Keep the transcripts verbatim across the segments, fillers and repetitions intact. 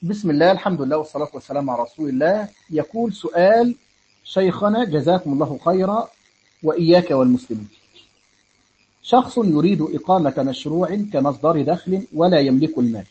بسم الله، الحمد لله والصلاة والسلام على رسول الله. يقول سؤال شيخنا جزاكم الله خيرا وإياك والمسلمين. شخص يريد إقامة مشروع كمصدر دخل ولا يملك المال،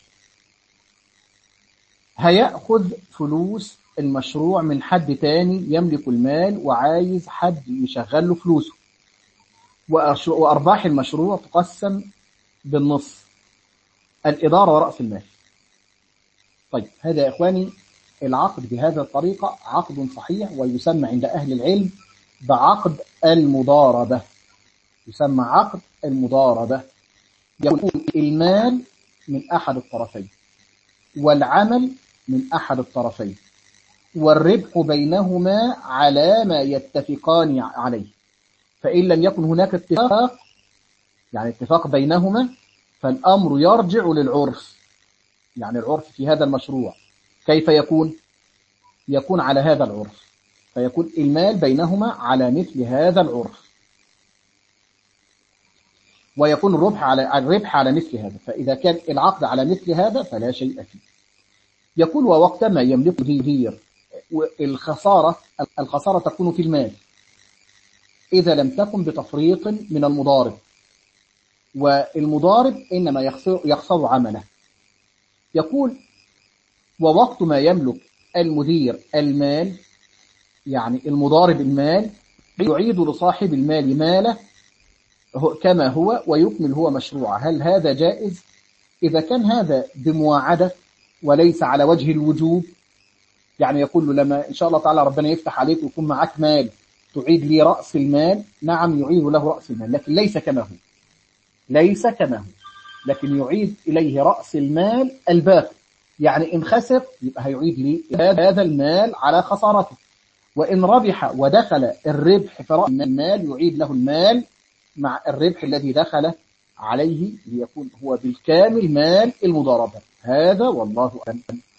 هيأخذ فلوس المشروع من حد تاني يملك المال وعايز حد يشغل له فلوسه، وأرباح المشروع تقسم بالنص، الإدارة ورأس المال. طيب هذا يا إخواني العقد بهذه الطريقة عقد صحيح، ويسمى عند أهل العلم بعقد المضاربة. يسمى عقد المضاربة. يكون المال من أحد الطرفين والعمل من أحد الطرفين، والربح بينهما على ما يتفقان عليه. فإن لم يكن هناك اتفاق، يعني اتفاق بينهما، فالأمر يرجع للعرف. يعني العرف في هذا المشروع كيف يكون؟ يكون على هذا العرف، فيكون المال بينهما على مثل هذا العرف، ويكون الربح على الربح على مثل هذا. فإذا كان العقد على مثل هذا فلا شيء فيه. يقول ووقتما يملك المدير الخسارة، الخسارة تكون في المال إذا لم تكن بتفريط من المضارب، والمضارب إنما يخسر, يخسر عمله. يقول ووقت ما يملك المدير المال، يعني المضارب المال، يعيد لصاحب المال ماله كما هو ويكمل هو مشروعه. هل هذا جائز؟ إذا كان هذا بمواعدة وليس على وجه الوجوب، يعني يقول له لما إن شاء الله تعالى ربنا يفتح عليك ويكون معك مال تعيد لي رأس المال، نعم يعيد له رأس المال، لكن ليس كما هو، ليس كما هو، لكن يعيد إليه رأس المال الباقي. يعني إن خسر يبقى هيعيد لي هذا المال على خسارته، وإن ربح ودخل الربح في رأس المال يعيد له المال مع الربح الذي دخل عليه، ليكون هو بالكامل مال المضاربة. هذا والله أعلم.